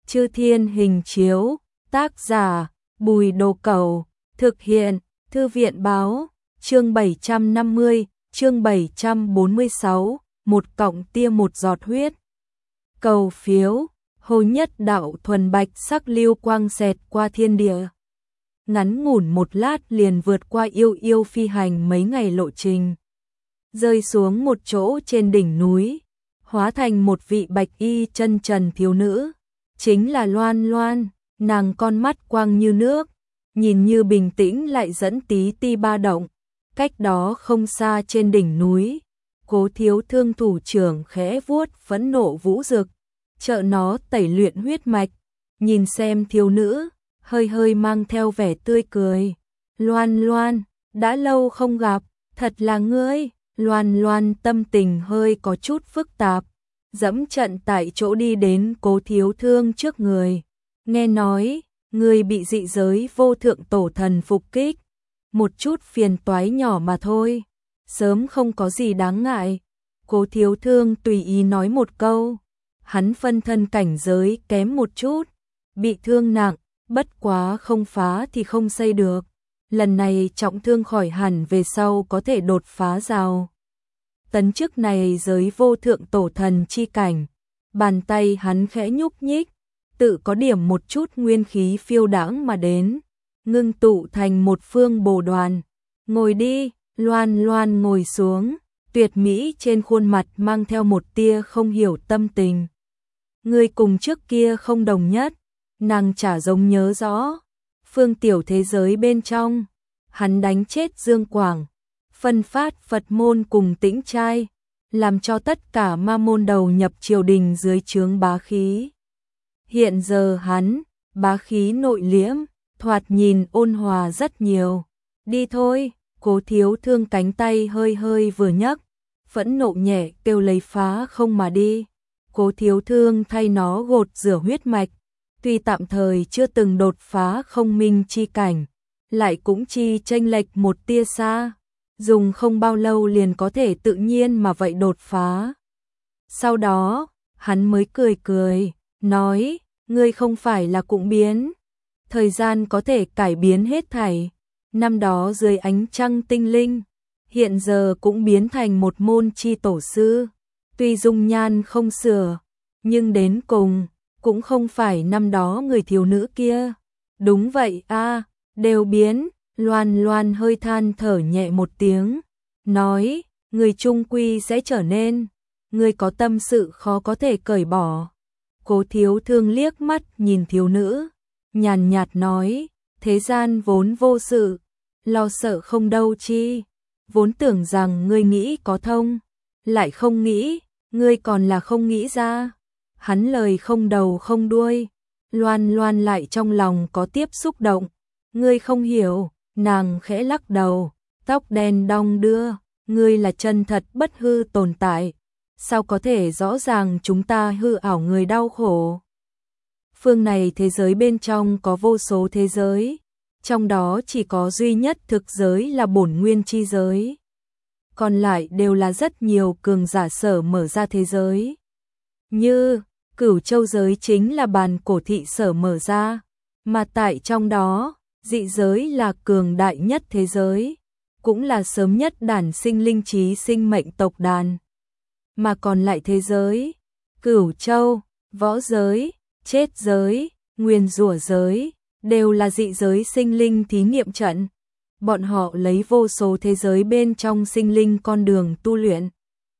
Chư Thiên Hình Chiếu, tác giả Bùi Đồ Cẩu, thực hiện Thư viện Báo, chương 750, chương 746, một cọng tia một giọt huyết. Cầu phiếu, Hồ Nhất Đạo thuần bạch sắc lưu quang xẹt qua thiên địa. Ngắn ngủn một lát liền vượt qua yêu yêu phi hành mấy ngày lộ trình. Rơi xuống một chỗ trên đỉnh núi, hóa thành một vị bạch y chân trần thiếu nữ. Chính là Loan Loan, nàng con mắt quang như nước, nhìn như bình tĩnh lại dẫn tí ti ba động. Cách đó không xa trên đỉnh núi, Cố Thiếu Thương thủ trưởng khẽ vuốt phẫn nộ vũ dực, trợ nó tẩy luyện huyết mạch. Nhìn xem thiếu nữ, hơi hơi mang theo vẻ tươi cười. Loan Loan, đã lâu không gặp, thật là ngươi. Loan Loan tâm tình hơi có chút phức tạp, dẫm trận tại chỗ đi đến Cố Thiếu Thương trước người. Nghe nói, ngươi bị dị giới vô thượng tổ thần phục kích, một chút phiền toái nhỏ mà thôi, sớm không có gì đáng ngại. Cố Thiếu Thương tùy ý nói một câu, hắn phân thân cảnh giới kém một chút, bị thương nặng, bất quá không phá thì không xây được. Lần này trọng thương khỏi hẳn về sau có thể đột phá rào tấn chức này giới vô thượng tổ thần chi cảnh. Bàn tay hắn khẽ nhúc nhích, tự có điểm một chút nguyên khí phiêu đãng mà đến, ngưng tụ thành một phương bồ đoàn. Ngồi đi. Loan Loan ngồi xuống, tuyệt mỹ trên khuôn mặt mang theo một tia không hiểu tâm tình. Ngươi cùng trước kia không đồng nhất, nàng chả giống nhớ rõ. Phương tiểu thế giới bên trong, hắn đánh chết Dương Quảng, phân phát Phật môn cùng Tĩnh trai, làm cho tất cả ma môn đầu nhập triều đình dưới trướng bá khí. Hiện giờ hắn, bá khí nội liễm, thoạt nhìn ôn hòa rất nhiều. Đi thôi. Cố Thiếu Thương cánh tay hơi hơi vừa nhấc, phẫn nộ nhẹ kêu lấy phá không mà đi. Cố Thiếu Thương thay nó gột rửa huyết mạch, tuy tạm thời chưa từng đột phá không minh chi cảnh, lại cũng chi chênh lệch một tia xa, dùng không bao lâu liền có thể tự nhiên mà vậy đột phá. Sau đó, hắn mới cười cười, nói, ngươi không phải là cũng biến, thời gian có thể cải biến hết thảy. Năm đó dưới ánh trăng tinh linh, hiện giờ cũng biến thành một môn chi tổ sư. Tuy dung nhan không sửa, nhưng đến cùng, cũng không phải năm đó người thiếu nữ kia. Đúng vậy a, đều biến. Loan Loan hơi than thở nhẹ một tiếng, nói, người trung quy sẽ trở nên, người có tâm sự khó có thể cởi bỏ. Cố Thiếu Thương liếc mắt nhìn thiếu nữ, nhàn nhạt nói, thế gian vốn vô sự, lo sợ không đâu chi, vốn tưởng rằng ngươi nghĩ có thông, lại không nghĩ, ngươi còn là không nghĩ ra. Hắn lời không đầu không đuôi, Loan Loan lại trong lòng có tiếp xúc động, ngươi không hiểu. Nàng khẽ lắc đầu, tóc đen đong đưa, ngươi là chân thật bất hư tồn tại, sao có thể rõ ràng chúng ta hư ảo người đau khổ. Phương này thế giới bên trong có vô số thế giới, trong đó chỉ có duy nhất thực giới là bổn nguyên chi giới. Còn lại đều là rất nhiều cường giả sở mở ra thế giới. Như, Cửu Châu giới chính là bàn cổ thị sở mở ra, mà tại trong đó, dị giới là cường đại nhất thế giới, cũng là sớm nhất đản sinh linh trí sinh mệnh tộc đàn. Mà còn lại thế giới, Cửu Châu, võ giới, chết giới, nguyên rủa giới, đều là dị giới sinh linh thí nghiệm trận. Bọn họ lấy vô số thế giới bên trong sinh linh con đường tu luyện,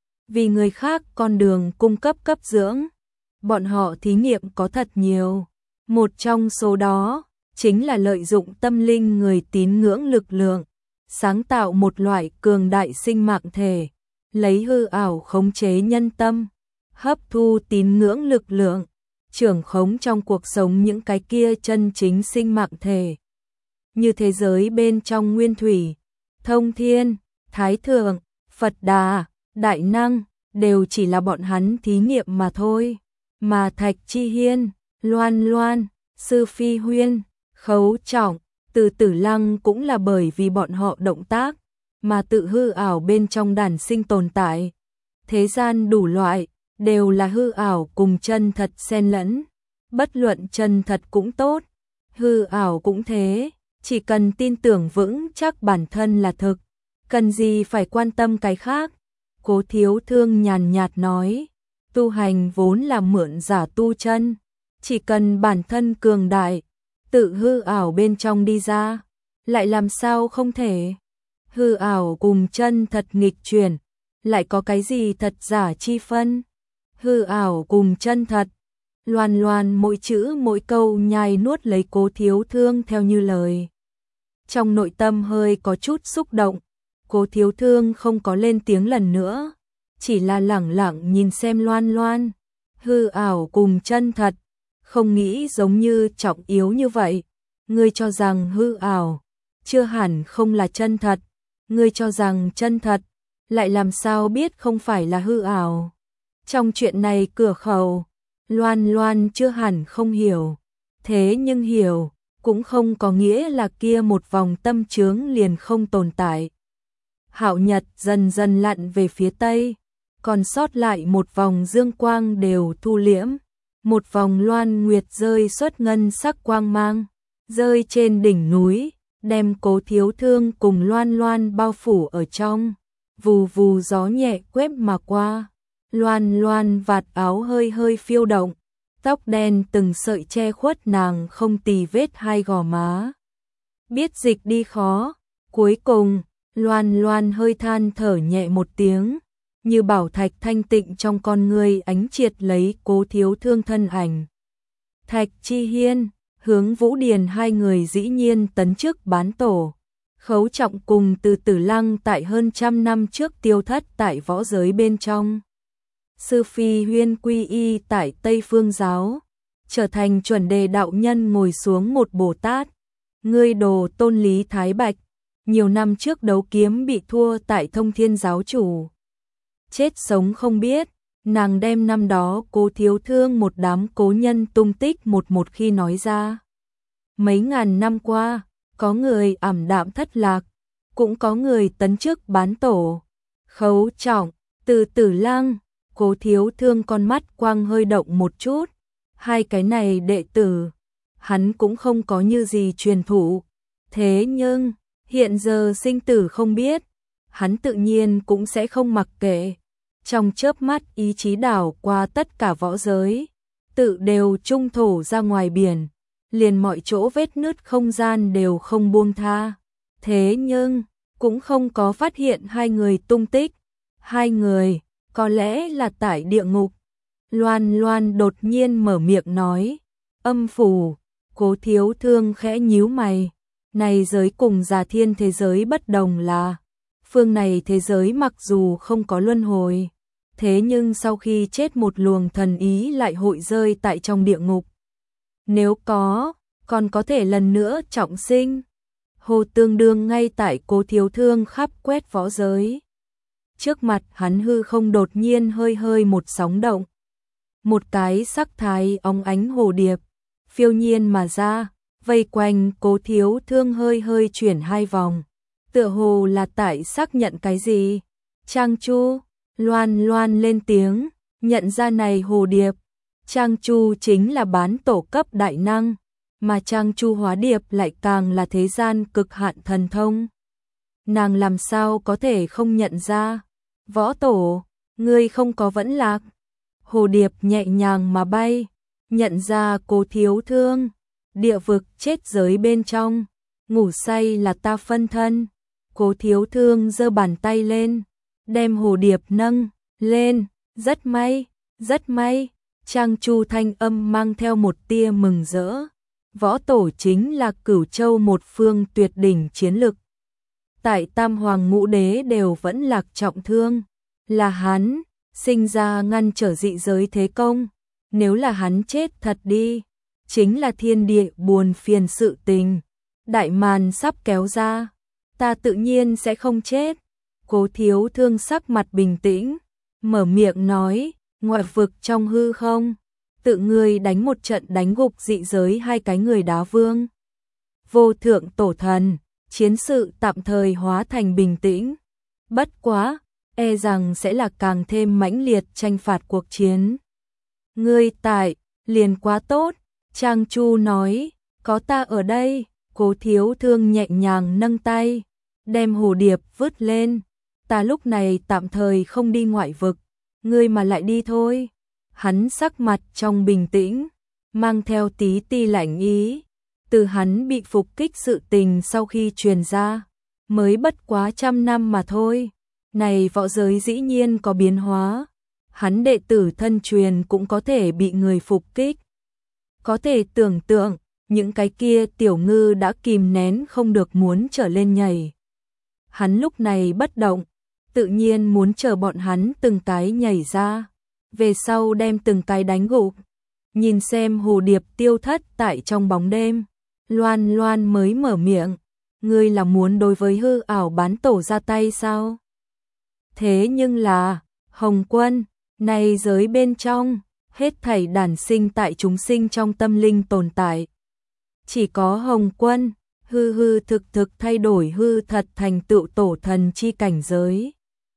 vì người khác con đường cung cấp cấp dưỡng. Bọn họ thí nghiệm có thật nhiều, một trong số đó chính là lợi dụng tâm linh người tín ngưỡng lực lượng, sáng tạo một loại cường đại sinh mạng thể, lấy hư ảo khống chế nhân tâm, hấp thu tín ngưỡng lực lượng, trưởng khống trong cuộc sống những cái kia chân chính sinh mạng thể. Như thế giới bên trong Nguyên Thủy, Thông Thiên, Thái Thượng, Phật Đà, Đại Năng, đều chỉ là bọn hắn thí nghiệm mà thôi. Mà Thạch Chi Hiên, Loan Loan, Sư Phi Huyên, Khấu Trọng, Từ Tử Lăng cũng là bởi vì bọn họ động tác, mà tự hư ảo bên trong đản sinh tồn tại. Thế gian đủ loại, đều là hư ảo cùng chân thật xen lẫn. bất luận chân thật cũng tốt, hư ảo cũng thế, chỉ cần tin tưởng vững chắc bản thân là thực, cần gì phải quan tâm cái khác. Cố Thiếu Thương nhàn nhạt nói, tu hành vốn là mượn giả tu chân, chỉ cần bản thân cường đại, tự hư ảo bên trong đi ra, lại làm sao không thể. Hư ảo cùng chân thật nghịch chuyển, lại có cái gì thật giả chi phân. Hư ảo cùng chân thật. Loan Loan mỗi chữ mỗi câu nhai nuốt lấy Cố Thiếu Thương theo như lời. Trong nội tâm hơi có chút xúc động, Cố Thiếu Thương không có lên tiếng lần nữa, chỉ là lẳng lặng nhìn xem Loan Loan. Hư ảo cùng chân thật, không nghĩ giống như trọng yếu như vậy. Ngươi cho rằng hư ảo, chưa hẳn không là chân thật. Ngươi cho rằng chân thật, lại làm sao biết không phải là hư ảo. Trong chuyện này cửa khẩu, Loan Loan chưa hẳn không hiểu. Thế nhưng hiểu, cũng không có nghĩa là kia một vòng tâm chướng liền không tồn tại. Hạo nhật dần dần lặn về phía tây, còn sót lại một vòng dương quang đều thu liễm. Một vòng loan nguyệt rơi xuất ngân sắc quang mang, rơi trên đỉnh núi, đem Cố Thiếu Thương cùng Loan Loan bao phủ ở trong. Vù vù gió nhẹ quét mà qua, Loan Loan vạt áo hơi hơi phiêu động, tóc đen từng sợi che khuất nàng không tì vết hai gò má. Biết dịch đi khó, cuối cùng, Loan Loan hơi than thở nhẹ một tiếng, như bảo thạch thanh tịnh trong con ngươi ánh triệt lấy Cố Thiếu Thương thân ảnh. Thạch Chi Hiên, Hướng Vũ Điền hai người dĩ nhiên tấn chức bán tổ. Khấu Trọng cùng Từ Tử Lăng tại hơn 100 năm trước tiêu thất tại võ giới bên trong. Sư Phi Huyên quy y tại Tây Phương giáo, trở thành chuẩn đề đạo nhân ngồi xuống một Bồ Tát. Ngươi đồ Tôn Lý Thái Bạch, nhiều năm trước đấu kiếm bị thua tại Thông Thiên giáo chủ. Chết sống không biết, nàng đem năm đó Cố Thiếu Thương một đám cố nhân tung tích một khi nói ra. Mấy ngàn năm qua, có người ảm đạm thất lạc, cũng có người tấn chức bán tổ. Khấu Trọng, Từ Tử Lăng, Cố Thiếu Thương con mắt quang hơi động một chút. Hai cái này đệ tử, hắn cũng không có như gì truyền thụ. Thế nhưng, hiện giờ sinh tử không biết, hắn tự nhiên cũng sẽ không mặc kệ. Trong chớp mắt ý chí đảo qua tất cả võ giới, tự đều trung thổ ra ngoài biển, liền mọi chỗ vết nứt không gian đều không buông tha. Thế nhưng, cũng không có phát hiện hai người tung tích. Hai người, có lẽ là tại địa ngục. Loan Loan đột nhiên mở miệng nói, âm phủ. Cố Thiếu Thương khẽ nhíu mày. Này giới cùng Già Thiên thế giới bất đồng là, phương này thế giới mặc dù không có luân hồi, thế nhưng sau khi chết một luồng thần ý lại hội rơi tại trong địa ngục. Nếu có, còn có thể lần nữa trọng sinh. Hồ tương đương ngay tại Cố Thiếu Thương khắp quét võ giới. Trước mặt hắn hư không đột nhiên hơi hơi một sóng động. Một cái sắc thái óng ánh hồ điệp, phiêu nhiên mà ra, vây quanh Cố Thiếu Thương hơi hơi chuyển hai vòng. Tựa hồ là tại xác nhận cái gì. Trang Chu, Loan Loan lên tiếng, nhận ra này hồ điệp. Trang Chu chính là bán tổ cấp đại năng, mà Trang Chu hóa điệp lại càng là thế gian cực hạn thần thông. Nàng làm sao có thể không nhận ra? Võ tổ, ngươi không có vẫn lạc. Hồ điệp nhẹ nhàng mà bay, nhận ra Cố Thiếu Thương. Địa vực chết giới bên trong, ngủ say là ta phân thân. Cố Thiếu Thương giơ bàn tay lên, đem hồ điệp nâng lên. Rất may, rất may. Trang Chu thanh âm mang theo một tia mừng rỡ. Võ tổ chính là Cửu Châu một phương tuyệt đỉnh chiến lực. Tại Tam Hoàng Ngũ Đế đều vẫn lạc trọng thương. Là hắn, sinh ra ngăn trở dị giới thế công. Nếu là hắn chết thật đi, chính là thiên địa buồn phiền sự tình. Đại màn sắp kéo ra, ta tự nhiên sẽ không chết. Cố Thiếu Thương sắc mặt bình tĩnh, mở miệng nói, ngoại vực trong hư không, tự ngươi đánh một trận đánh gục dị giới hai cái người đá vương. Vô thượng tổ thần, chiến sự tạm thời hóa thành bình tĩnh. Bất quá, e rằng sẽ là càng thêm mãnh liệt tranh phạt cuộc chiến. Ngươi tại liền quá tốt, Trang Chu nói, có ta ở đây, Cố Thiếu Thương nhẹ nhàng nâng tay, đem hồ điệp vứt lên, ta lúc này tạm thời không đi ngoại vực, ngươi mà lại đi thôi. Hắn sắc mặt trong bình tĩnh, mang theo tí ti lạnh ý, từ hắn bị phục kích sự tình sau khi truyền ra, mới bất quá 100 năm mà thôi, này võ giới dĩ nhiên có biến hóa, hắn đệ tử thân truyền cũng có thể bị người phục kích. Có thể tưởng tượng, những cái kia tiểu ngư đã kìm nén không được muốn trở lên nhảy. Hắn lúc này bất động, tự nhiên muốn chờ bọn hắn từng cái nhảy ra, về sau đem từng cái đánh gục. Nhìn xem hồ điệp tiêu thất tại trong bóng đêm, Loan Loan mới mở miệng, ngươi là muốn đối với hư ảo bán tổ ra tay sao? Thế nhưng là, Hồng Quân, này giới bên trong, hết thảy đản sinh tại chúng sinh trong tâm linh tồn tại. Chỉ có Hồng Quân, hư hư thực thực thay đổi hư thật thành tựu tổ thần chi cảnh giới.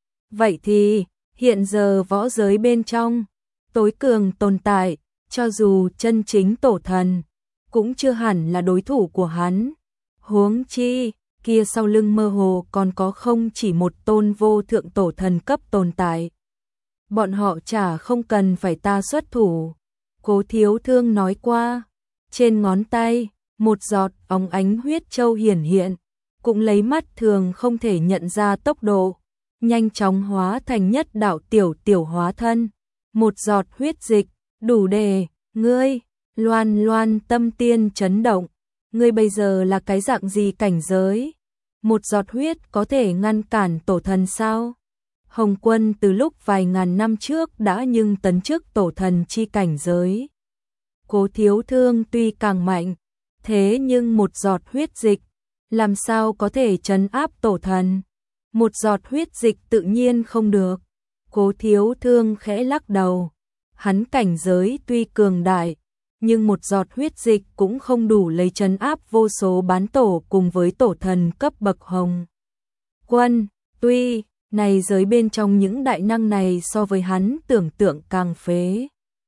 Vậy thì, hiện giờ võ giới bên trong, tối cường tồn tại, cho dù chân chính tổ thần, cũng chưa hẳn là đối thủ của hắn. Huống chi, kia sau lưng mơ hồ còn có không chỉ một tôn vô thượng tổ thần cấp tồn tại. Bọn họ chả không cần phải ta xuất thủ. Cố Thiếu Thương nói qua, trên ngón tay, một giọt óng ánh huyết châu hiển hiện, cũng lấy mắt thường không thể nhận ra tốc độ, nhanh chóng hóa thành nhất đạo tiểu hóa thân. Một giọt huyết dịch, đủ để, ngươi, Loan Loan tâm tiên chấn động, ngươi bây giờ là cái dạng gì cảnh giới? Một giọt huyết có thể ngăn cản tổ thần sao? Hồng Quân từ lúc vài ngàn năm trước đã nhưng tấn chức tổ thần chi cảnh giới. Cố Thiếu Thương tuy càng mạnh, thế nhưng một giọt huyết dịch, làm sao có thể trấn áp tổ thần? Một giọt huyết dịch tự nhiên không được. Cố Thiếu Thương khẽ lắc đầu. Hắn cảnh giới tuy cường đại, nhưng một giọt huyết dịch cũng không đủ lấy trấn áp vô số bán tổ cùng với tổ thần cấp bậc Hồng Quân. Tuy, này giới bên trong những đại năng này so với hắn tưởng tượng càng phế.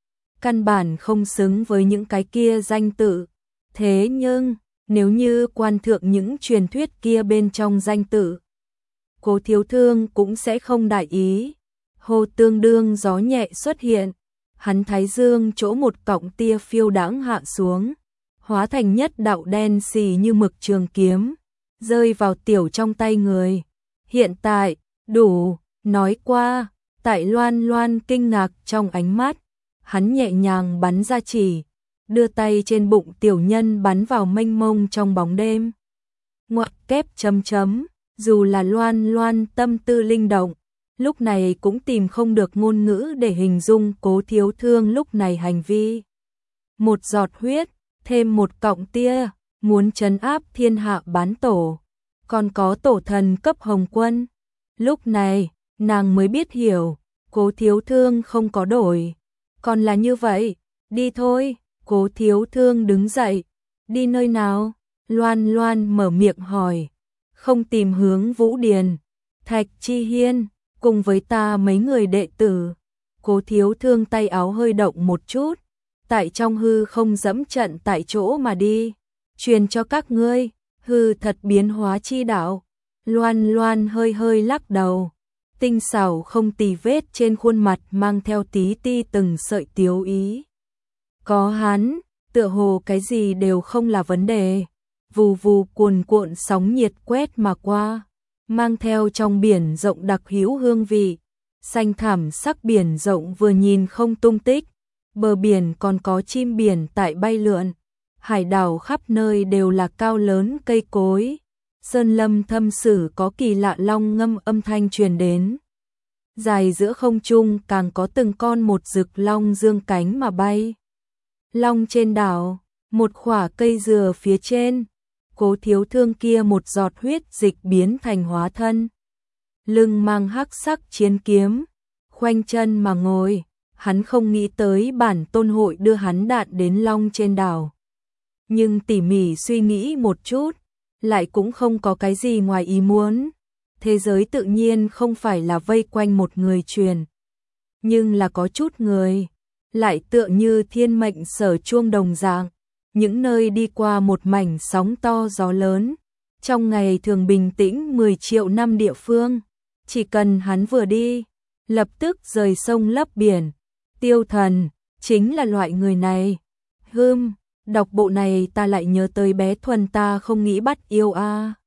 Căn bản không xứng với những cái kia danh tự. Thế nhưng, nếu như quan thượng những truyền thuyết kia bên trong danh tự, Cố Thiếu Thương cũng sẽ không đại ý. Hồ tương đương gió nhẹ xuất hiện, hắn thái dương chỗ một cọng tia phiêu đãng hạ xuống, hóa thành nhất đạo đen xì như mực trường kiếm, rơi vào tiểu trong tay người. Hiện tại, đủ, nói qua, tại Loan Loan kinh ngạc trong ánh mắt, hắn nhẹ nhàng bắn ra chỉ, đưa tay trên bụng tiểu nhân bắn vào mênh mông trong bóng đêm. Ngoặc kép chấm chấm, dù là Loan Loan tâm tư linh động, lúc này cũng tìm không được ngôn ngữ để hình dung Cố Thiếu Thương lúc này hành vi. Một giọt huyết, thêm một cọng tia, muốn trấn áp thiên hạ bán tổ, còn có tổ thần cấp Hồng Quân. Lúc này, nàng mới biết hiểu, Cố Thiếu Thương không có đổi, còn là như vậy, đi thôi. Cố Thiếu Thương đứng dậy, đi nơi nào? Loan Loan mở miệng hỏi, không tìm hướng Vũ Điền, Thạch Chi Hiên, cùng với ta mấy người đệ tử. Cố Thiếu Thương tay áo hơi động một chút, tại trong hư không dẫm trận tại chỗ mà đi, truyền cho các ngươi, hư thật biến hóa chi đạo. Loan Loan hơi hơi lắc đầu, tinh xảo không tì vết trên khuôn mặt mang theo tí ti từng sợi tiếu ý. Có hắn, tựa hồ cái gì đều không là vấn đề. Vù vù cuồn cuộn sóng nhiệt quét mà qua, mang theo trong biển rộng đặc hữu hương vị. Xanh thẳm sắc biển rộng vừa nhìn không tung tích, bờ biển còn có chim biển tại bay lượn, hải đảo khắp nơi đều là cao lớn cây cối. Sơn lâm thâm sử có kỳ lạ long ngâm âm thanh truyền đến. Dài giữa không trung càng có từng con một rực long dương cánh mà bay. Long trên đảo, một khỏa cây dừa phía trên, Cố Thiếu Thương kia một giọt huyết dịch biến thành hóa thân. Lưng mang hắc sắc chiến kiếm, khoanh chân mà ngồi, hắn không nghĩ tới bản tôn hội đưa hắn đạn đến long trên đảo. Nhưng tỉ mỉ suy nghĩ một chút, lại cũng không có cái gì ngoài ý muốn. Thế giới tự nhiên không phải là vây quanh một người truyền, nhưng là có chút người. lại tựa như thiên mệnh sở chuông đồng dạng, những nơi đi qua một mảnh sóng to gió lớn, trong ngày thường bình tĩnh 10 triệu năm địa phương, chỉ cần hắn vừa đi, lập tức rời sông lấp biển. Tiêu Thần chính là loại người này. Đọc bộ này ta lại nhớ tới bé Thuần ta không nghĩ bắt yêu a.